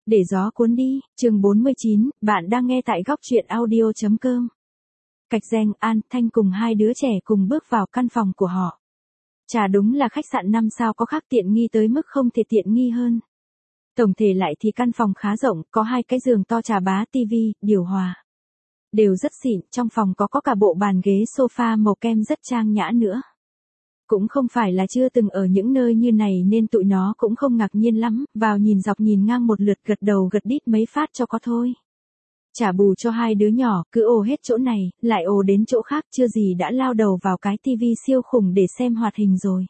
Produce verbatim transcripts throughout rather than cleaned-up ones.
Để gió cuốn đi, chương bốn mươi chín, bạn đang nghe tại góc truyện audio.com. Cạch Giang, An, Thanh cùng hai đứa trẻ cùng bước vào căn phòng của họ. Chả đúng là khách sạn năm sao có khác tiện nghi tới mức không thể tiện nghi hơn. Tổng thể lại thì căn phòng khá rộng, có hai cái giường to trà bá, tivi, điều hòa. Đều rất xịn, trong phòng có có cả bộ bàn ghế sofa màu kem rất trang nhã nữa. Cũng không phải là chưa từng ở những nơi như này nên tụi nó cũng không ngạc nhiên lắm, vào nhìn dọc nhìn ngang một lượt gật đầu gật đít mấy phát cho có thôi. Trả bù cho hai đứa nhỏ, cứ ồ hết chỗ này, lại ồ đến chỗ khác, chưa gì đã lao đầu vào cái tivi siêu khủng để xem hoạt hình rồi.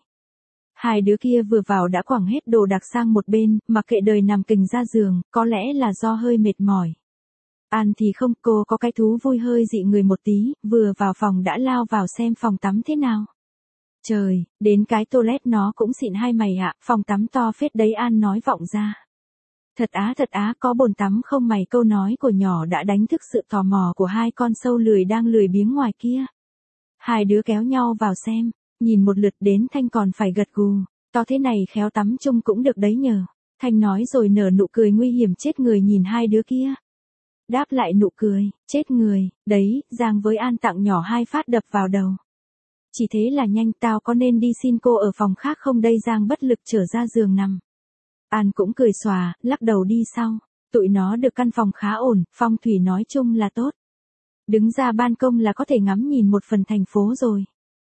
Hai đứa kia vừa vào đã quẳng hết đồ đạc sang một bên, mặc kệ đời nằm kình ra giường, có lẽ là do hơi mệt mỏi. An thì không, cô có cái thú vui hơi dị người một tí, vừa vào phòng đã lao vào xem phòng tắm thế nào. Trời, đến cái toilet nó cũng xịn hai mày ạ, phòng tắm to phết đấy, An nói vọng ra. Thật á thật á, có bồn tắm không mày? Câu nói của nhỏ đã đánh thức sự tò mò của hai con sâu lười đang lười biếng ngoài kia. Hai đứa kéo nhau vào xem, nhìn một lượt đến Thanh còn phải gật gù, to thế này khéo tắm chung cũng được đấy nhờ. Thanh nói rồi nở nụ cười nguy hiểm chết người nhìn hai đứa kia. Đáp lại nụ cười, chết người, đấy, Giang với An tặng nhỏ hai phát đập vào đầu. Chỉ thế là nhanh, tao có nên đi xin cô ở phòng khác không đây? Giang bất lực trở ra giường nằm. An cũng cười xòa, lắc đầu đi sau. Tụi nó được căn phòng khá ổn, phong thủy nói chung là tốt. Đứng ra ban công là có thể ngắm nhìn một phần thành phố rồi.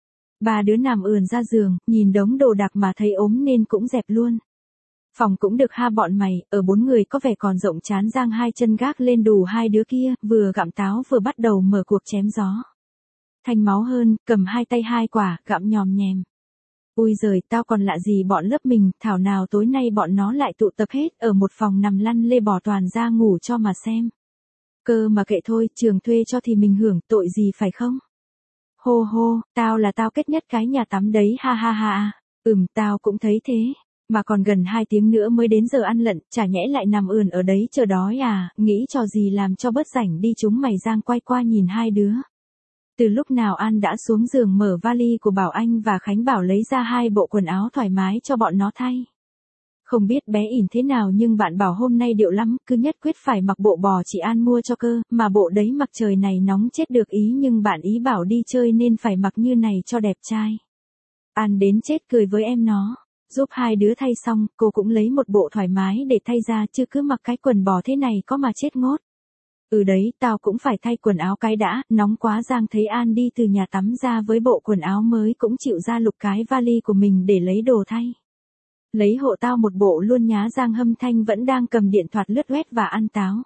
Ba đứa nằm ườn ra giường, nhìn đống đồ đạc mà thấy ốm nên cũng dẹp luôn. Phòng cũng được ha bọn mày, ở bốn người có vẻ còn rộng chán. Giang hai chân gác lên đùi hai đứa kia, vừa gặm táo vừa bắt đầu mở cuộc chém gió. Thanh máu hơn, cầm hai tay hai quả, gặm nhòm nhèm. Ui giời, tao còn lạ gì bọn lớp mình, thảo nào tối nay bọn nó lại tụ tập hết ở một phòng nằm lăn lê bò toàn ra ngủ cho mà xem. Cơ mà kệ thôi, trường thuê cho thì mình hưởng, tội gì phải không? Hô hô, tao là tao kết nhất cái nhà tắm đấy, ha ha ha. Ừm, tao cũng thấy thế. Mà còn gần hai tiếng nữa mới đến giờ ăn lận, chả nhẽ lại nằm ườn ở đấy chờ đói à, nghĩ trò gì làm cho bớt rảnh đi chúng mày. Giang quay qua nhìn hai đứa. Từ lúc nào An đã xuống giường mở vali của Bảo Anh và Khánh Bảo lấy ra hai bộ quần áo thoải mái cho bọn nó thay. Không biết bé ỉn thế nào nhưng bạn bảo hôm nay điệu lắm, cứ nhất quyết phải mặc bộ bò chị An mua cho cơ, mà bộ đấy mặc trời này nóng chết được ý, nhưng bạn ý bảo đi chơi nên phải mặc như này cho đẹp trai. An đến chết cười với em nó, giúp hai đứa thay xong, cô cũng lấy một bộ thoải mái để thay ra, chứ cứ mặc cái quần bò thế này có mà chết ngốt. Ừ đấy, tao cũng phải thay quần áo cái đã, nóng quá. Giang thấy An đi từ nhà tắm ra với bộ quần áo mới cũng chịu ra lục cái vali của mình để lấy đồ thay. Lấy hộ tao một bộ luôn nhá. Giang hâm Thanh vẫn đang cầm điện thoại lướt web và ăn táo.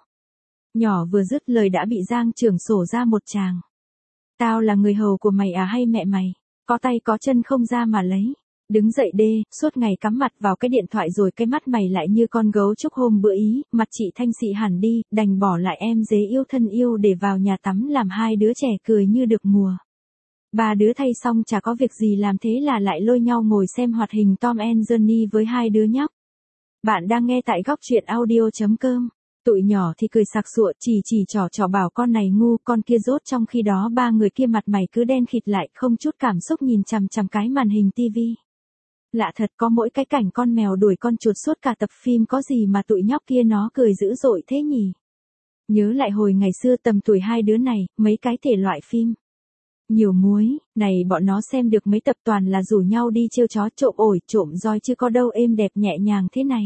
Nhỏ vừa dứt lời đã bị Giang trưởng sổ ra một tràng. Tao là người hầu của mày à hay mẹ mày? Có tay có chân không ra mà lấy. Đứng dậy đê, suốt ngày cắm mặt vào cái điện thoại rồi cái mắt mày lại như con gấu trúc hôm bữa ý, mặt chị Thanh xị hẳn đi, đành bỏ lại em dế yêu thân yêu để vào nhà tắm làm hai đứa trẻ cười như được mùa. Ba đứa thay xong chả có việc gì làm thế là lại lôi nhau ngồi xem hoạt hình Tom and Jerry với hai đứa nhóc. Bạn đang nghe tại góc truyện audio.com. Tụi nhỏ thì cười sặc sụa, chỉ chỉ trò trò bảo con này ngu, con kia dốt, trong khi đó ba người kia mặt mày cứ đen khịt lại, không chút cảm xúc nhìn chằm chằm cái màn hình tivi. Lạ thật, có mỗi cái cảnh con mèo đuổi con chuột suốt cả tập phim có gì mà tụi nhóc kia nó cười dữ dội thế nhỉ? Nhớ lại hồi ngày xưa tầm tuổi hai đứa này, mấy cái thể loại phim nhiều muối, này bọn nó xem được mấy tập toàn là rủ nhau đi trêu chó trộm ổi, trộm roi chứ có đâu êm đẹp nhẹ nhàng thế này.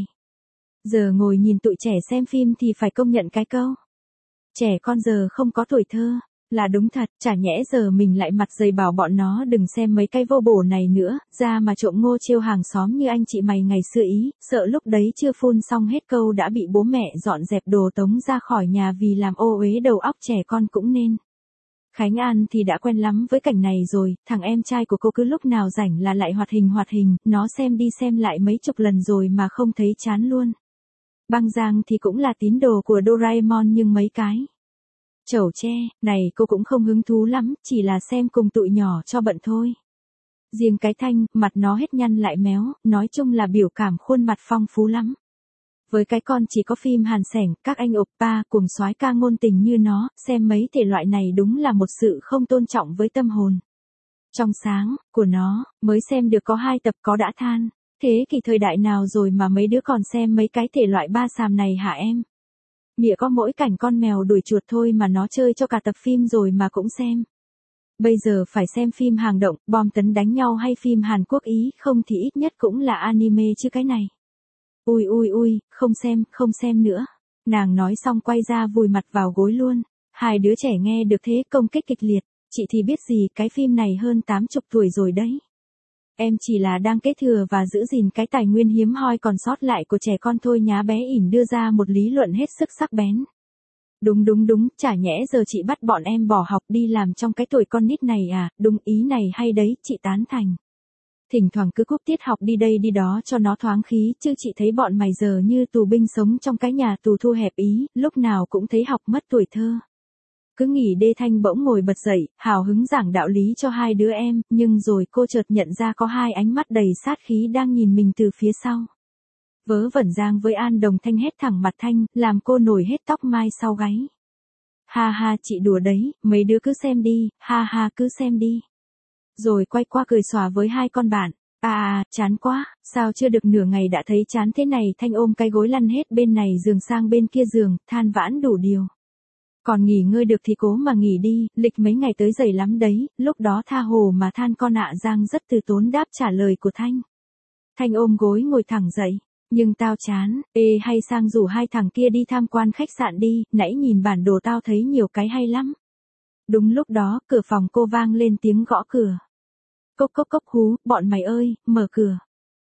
Giờ ngồi nhìn tụi trẻ xem phim thì phải công nhận cái câu. Trẻ con giờ không có tuổi thơ. Là đúng thật, chả nhẽ giờ mình lại mặt dày bảo bọn nó đừng xem mấy cái vô bổ này nữa, ra mà trộm ngô trêu hàng xóm như anh chị mày ngày xưa ý, sợ lúc đấy chưa phun xong hết câu đã bị bố mẹ dọn dẹp đồ tống ra khỏi nhà vì làm ô uế đầu óc trẻ con cũng nên. Khánh An thì đã quen lắm với cảnh này rồi, thằng em trai của cô cứ lúc nào rảnh là lại hoạt hình hoạt hình, nó xem đi xem lại mấy chục lần rồi mà không thấy chán luôn. Băng Giang thì cũng là tín đồ của Doraemon nhưng mấy cái chẩu tre này cô cũng không hứng thú lắm, chỉ là xem cùng tụi nhỏ cho bận thôi. Riêng cái Thanh, mặt nó hết nhăn lại méo, nói chung là biểu cảm khuôn mặt phong phú lắm. Với cái con chỉ có phim hàn sẻng, các anh oppa cùng soái ca ngôn tình như nó, xem mấy thể loại này đúng là một sự không tôn trọng với tâm hồn trong sáng của nó. Mới xem được có hai tập có đã than, thế kỷ thời đại nào rồi mà mấy đứa còn xem mấy cái thể loại ba xàm này hả em? Nghĩa có mỗi cảnh con mèo đuổi chuột thôi mà nó chơi cho cả tập phim rồi mà cũng xem. Bây giờ phải xem phim hàng động, bom tấn đánh nhau hay phim Hàn Quốc Ý, không thì ít nhất cũng là anime chứ cái này. Ui ui ui, không xem, không xem nữa. Nàng nói xong quay ra vùi mặt vào gối luôn. Hai đứa trẻ nghe được thế công kích kịch liệt. Chị thì biết gì, cái phim này hơn tám chục tuổi rồi đấy. Em chỉ là đang kế thừa và giữ gìn cái tài nguyên hiếm hoi còn sót lại của trẻ con thôi nhá, bé ỉn đưa ra một lý luận hết sức sắc bén. Đúng đúng đúng, chả nhẽ giờ chị bắt bọn em bỏ học đi làm trong cái tuổi con nít này à, đúng ý này hay đấy, chị tán thành. Thỉnh thoảng cứ cúp tiết học đi đây đi đó cho nó thoáng khí, chứ chị thấy bọn mày giờ như tù binh sống trong cái nhà tù thu hẹp ý, lúc nào cũng thấy học mất tuổi thơ. Cứ nghỉ Đê Thanh bỗng ngồi bật dậy, hào hứng giảng đạo lý cho hai đứa em, nhưng rồi cô chợt nhận ra có hai ánh mắt đầy sát khí đang nhìn mình từ phía sau. Vớ vẩn Giang với An đồng thanh hét thẳng mặt Thanh, làm cô nổi hết tóc mai sau gáy. Ha ha, chị đùa đấy, mấy đứa cứ xem đi, ha ha cứ xem đi. Rồi quay qua cười xòa với hai con bạn. À à, chán quá, sao chưa được nửa ngày đã thấy chán thế này. Thanh ôm cái gối lăn hết bên này giường sang bên kia giường, than vãn đủ điều. Còn nghỉ ngơi được thì cố mà nghỉ đi, lịch mấy ngày tới dày lắm đấy, lúc đó tha hồ mà than con ạ. Giang rất từ tốn đáp trả lời của Thanh. Thanh ôm gối ngồi thẳng dậy. Nhưng tao chán, ê hay sang rủ hai thằng kia đi tham quan khách sạn đi, nãy nhìn bản đồ tao thấy nhiều cái hay lắm. Đúng lúc đó, cửa phòng cô vang lên tiếng gõ cửa. Cốc cốc cốc hú, bọn mày ơi, mở cửa.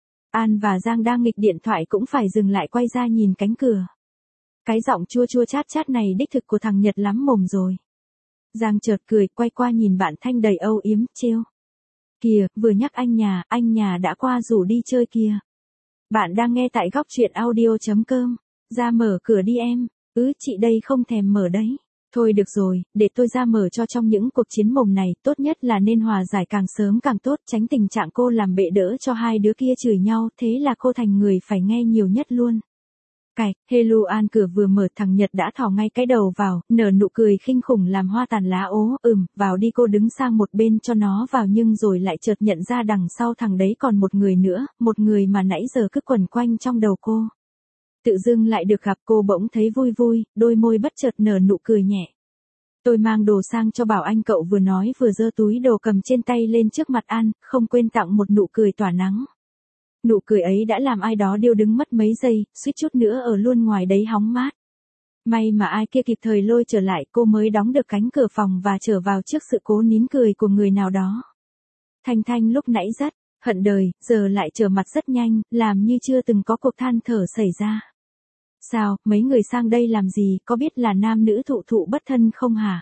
An và Giang đang nghịch điện thoại cũng phải dừng lại quay ra nhìn cánh cửa. Cái giọng chua chua chát chát này đích thực của thằng Nhật lắm mồm rồi. Giang chợt cười, quay qua nhìn bạn Thanh đầy âu yếm, trêu. Kìa, vừa nhắc anh nhà, anh nhà đã qua rủ đi chơi kìa. Bạn đang nghe tại góc truyện audio.com. Ra mở cửa đi em. Ừ, chị đây không thèm mở đấy. Thôi được rồi, để tôi ra mở cho. Trong những cuộc chiến mồm này, tốt nhất là nên hòa giải càng sớm càng tốt, tránh tình trạng cô làm bệ đỡ cho hai đứa kia chửi nhau, thế là cô thành người phải nghe nhiều nhất luôn. Cạch, Hello An cửa vừa mở thằng Nhật đã thò ngay cái đầu vào, nở nụ cười khinh khủng làm hoa tàn lá ố, ừm, vào đi. Cô đứng sang một bên cho nó vào nhưng rồi lại chợt nhận ra đằng sau thằng đấy còn một người nữa, một người mà nãy giờ cứ quẩn quanh trong đầu cô. Tự dưng lại được gặp cô bỗng thấy vui vui, đôi môi bất chợt nở nụ cười nhẹ. Tôi mang đồ sang cho Bảo Anh, cậu vừa nói vừa giơ túi đồ cầm trên tay lên trước mặt An, không quên tặng một nụ cười tỏa nắng. Nụ cười ấy đã làm ai đó điêu đứng mất mấy giây, suýt chút nữa ở luôn ngoài đấy hóng mát. May mà ai kia kịp thời lôi trở lại, cô mới đóng được cánh cửa phòng và trở vào trước sự cố nín cười của người nào đó. Thanh Thanh lúc nãy rất hận đời, giờ lại trở mặt rất nhanh, làm như chưa từng có cuộc than thở xảy ra. Sao, mấy người sang đây làm gì, có biết là nam nữ thụ thụ bất thân không hả?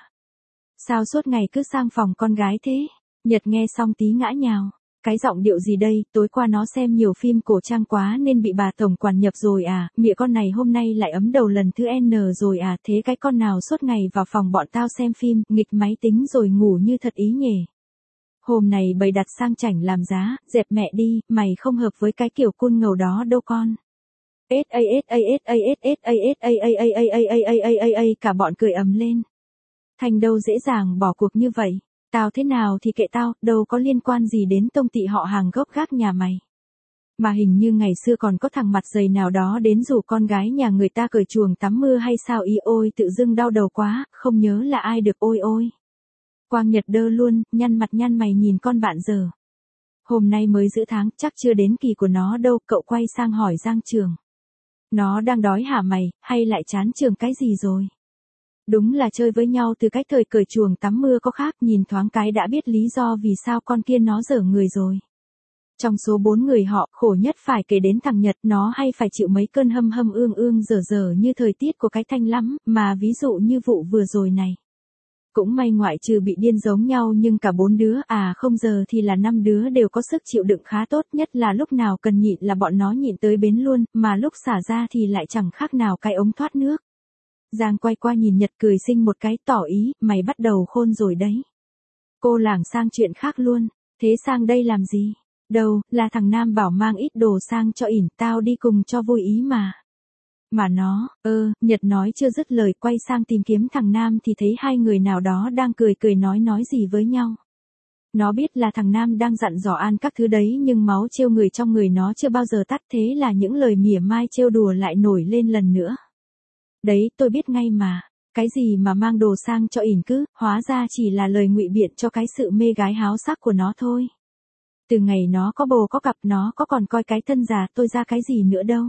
Sao suốt ngày cứ sang phòng con gái thế? Nhật nghe xong tí ngã nhào. Cái giọng điệu gì đây, tối qua nó xem nhiều phim cổ trang quá nên bị bà tổng quản nhập rồi à, mẹ con này hôm nay lại ấm đầu lần thứ N rồi à, thế cái con nào suốt ngày vào phòng bọn tao xem phim, nghịch máy tính rồi ngủ như thật ý nhỉ. Hôm này bày đặt sang chảnh làm giá, dẹp mẹ đi, mày không hợp với cái kiểu cun ngầu đó đâu con. S A S A S A S S A S A A A A A A A A A A, cả bọn cười ầm lên. Thành đâu dễ dàng bỏ cuộc như vậy. Tao thế nào thì kệ tao, đâu có liên quan gì đến tông tị họ hàng gốc gác nhà mày. Mà hình như ngày xưa còn có thằng mặt dày nào đó đến rủ con gái nhà người ta cởi chuồng tắm mưa hay sao ý, ôi tự dưng đau đầu quá, không nhớ là ai được. Ôi ôi. Quang Nhật đơ luôn, nhăn mặt nhăn mày nhìn con bạn giờ. Hôm nay mới giữa tháng, chắc chưa đến kỳ của nó đâu, cậu quay sang hỏi Giang Trường. Nó đang đói hả mày, hay lại chán trường cái gì rồi? Đúng là chơi với nhau từ cách thời cởi chuồng tắm mưa có khác, nhìn thoáng cái đã biết lý do vì sao con kia nó dở người rồi. Trong số bốn người họ, khổ nhất phải kể đến thằng Nhật, nó hay phải chịu mấy cơn hâm hâm ương ương dở dở như thời tiết của cái Thanh lắm, mà ví dụ như vụ vừa rồi này. Cũng may ngoại trừ bị điên giống nhau nhưng cả bốn đứa, à không giờ thì là năm đứa đều có sức chịu đựng khá tốt, nhất là lúc nào cần nhịn là bọn nó nhịn tới bến luôn, mà lúc xả ra thì lại chẳng khác nào cái ống thoát nước. Giang quay qua nhìn Nhật cười xinh một cái, tỏ ý, mày bắt đầu khôn rồi đấy. Cô lảng sang chuyện khác luôn, thế sang đây làm gì? Đâu, là thằng Nam bảo mang ít đồ sang cho ỉn, tao đi cùng cho vui ý mà. Mà nó, ơ, Nhật nói chưa dứt lời quay sang tìm kiếm thằng Nam thì thấy hai người nào đó đang cười cười nói nói gì với nhau. Nó biết là thằng Nam đang dặn dò An các thứ đấy nhưng máu trêu người trong người nó chưa bao giờ tắt, thế là những lời mỉa mai trêu đùa lại nổi lên lần nữa. Đấy, tôi biết ngay mà. Cái gì mà mang đồ sang cho ỉn cứ, hóa ra chỉ là lời ngụy biện cho cái sự mê gái háo sắc của nó thôi. Từ ngày nó có bồ có cặp nó có còn coi cái thân già tôi ra cái gì nữa đâu.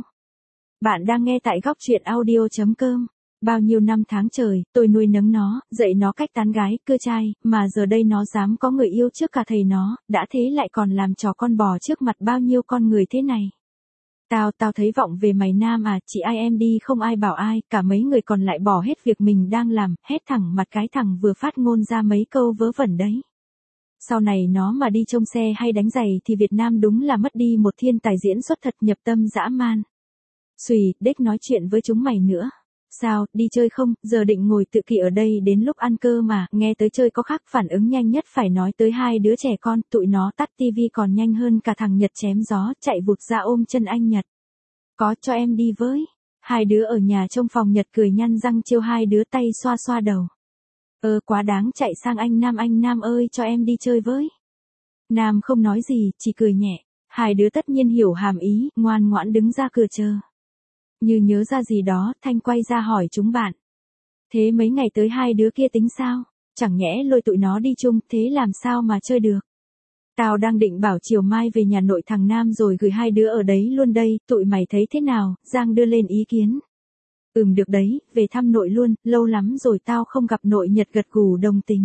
Bạn đang nghe tại góc truyện audio chấm com. Bao nhiêu năm tháng trời, tôi nuôi nấng nó, dạy nó cách tán gái, cưa trai, mà giờ đây nó dám có người yêu trước cả thầy nó, đã thế lại còn làm trò con bò trước mặt bao nhiêu con người thế này. Tao, tao thấy vọng về mày Nam à, chỉ ai em đi không ai bảo ai, cả mấy người còn lại bỏ hết việc mình đang làm, hét thẳng mặt cái thằng vừa phát ngôn ra mấy câu vớ vẩn đấy. Sau này nó mà đi trông xe hay đánh giày thì Việt Nam đúng là mất đi một thiên tài diễn xuất thật nhập tâm dã man. Xùy, đếch nói chuyện với chúng mày nữa. Sao, đi chơi không, giờ định ngồi tự kỷ ở đây đến lúc ăn cơ mà, nghe tới chơi có khác, phản ứng nhanh nhất phải nói tới hai đứa trẻ con, tụi nó tắt tivi còn nhanh hơn cả thằng Nhật chém gió, chạy vụt ra ôm chân anh Nhật. Có cho em đi với. Hai đứa ở nhà trong phòng Nhật cười nhăn răng trêu hai đứa tay xoa xoa đầu. Ơ quá đáng, chạy sang anh Nam, anh Nam ơi cho em đi chơi với. Nam không nói gì, chỉ cười nhẹ. Hai đứa tất nhiên hiểu hàm ý, ngoan ngoãn đứng ra cửa chờ. Như nhớ ra gì đó, Thanh quay ra hỏi chúng bạn. Thế mấy ngày tới hai đứa kia tính sao? Chẳng nhẽ lôi tụi nó đi chung, thế làm sao mà chơi được? Tao đang định bảo chiều mai về nhà nội thằng Nam rồi gửi hai đứa ở đấy luôn đây, tụi mày thấy thế nào? Giang đưa lên ý kiến. Ừm được đấy, về thăm nội luôn, lâu lắm rồi tao không gặp nội Nhật gật gù đồng tình.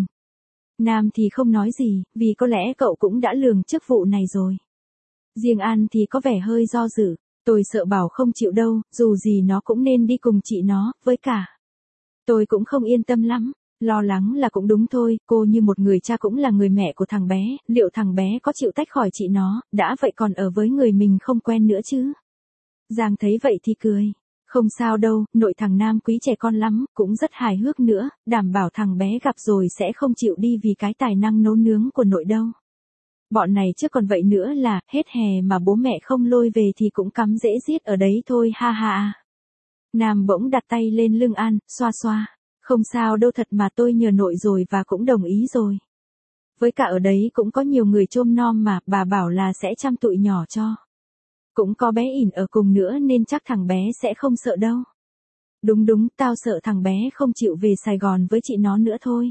Nam thì không nói gì, vì có lẽ cậu cũng đã lường trước vụ này rồi. Riêng An thì có vẻ hơi do dự. Tôi sợ bảo không chịu đâu, dù gì nó cũng nên đi cùng chị nó, với cả. Tôi cũng không yên tâm lắm, lo lắng là cũng đúng thôi, cô như một người cha cũng là người mẹ của thằng bé, liệu thằng bé có chịu tách khỏi chị nó, đã vậy còn ở với người mình không quen nữa chứ. Giang thấy vậy thì cười, không sao đâu, nội thằng Nam quý trẻ con lắm, cũng rất hài hước nữa, đảm bảo thằng bé gặp rồi sẽ không chịu đi vì cái tài năng nấu nướng của nội đâu. Bọn này chứ còn vậy nữa là, hết hè mà bố mẹ không lôi về thì cũng cắm dễ giết ở đấy thôi ha ha. Nam bỗng đặt tay lên lưng An, xoa xoa. Không sao đâu thật mà tôi nhờ nội rồi và cũng đồng ý rồi. Với cả ở đấy cũng có nhiều người trông nom mà, bà bảo là sẽ chăm tụi nhỏ cho. Cũng có bé ỉn ở cùng nữa nên chắc thằng bé sẽ không sợ đâu. Đúng đúng, tao sợ thằng bé không chịu về Sài Gòn với chị nó nữa thôi.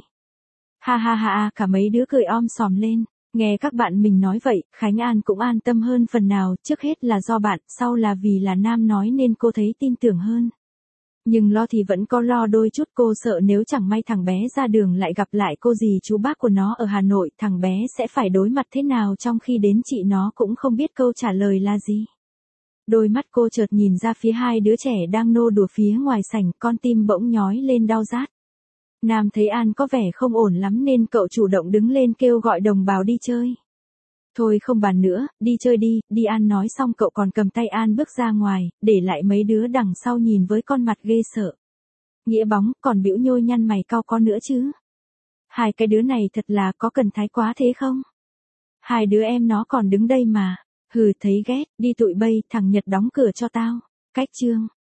Ha ha ha, cả mấy đứa cười om sòm lên. Nghe các bạn mình nói vậy, Khánh An cũng an tâm hơn phần nào, trước hết là do bạn, sau là vì là Nam nói nên cô thấy tin tưởng hơn. Nhưng lo thì vẫn có lo đôi chút, cô sợ nếu chẳng may thằng bé ra đường lại gặp lại cô dì chú bác của nó ở Hà Nội, thằng bé sẽ phải đối mặt thế nào trong khi đến chị nó cũng không biết câu trả lời là gì. Đôi mắt cô chợt nhìn ra phía hai đứa trẻ đang nô đùa phía ngoài sảnh, con tim bỗng nhói lên đau rát. Nam thấy An có vẻ không ổn lắm nên cậu chủ động đứng lên kêu gọi đồng bào đi chơi. Thôi không bàn nữa, đi chơi đi, đi. An nói xong cậu còn cầm tay An bước ra ngoài, để lại mấy đứa đằng sau nhìn với con mặt ghê sợ. Nghĩa bóng, còn bĩu nhôi nhăn mày cau con nữa chứ. Hai cái đứa này thật là có cần thái quá thế không? Hai đứa em nó còn đứng đây mà. Hừ thấy ghét, đi tụi bay, thằng Nhật đóng cửa cho tao. Cách chương.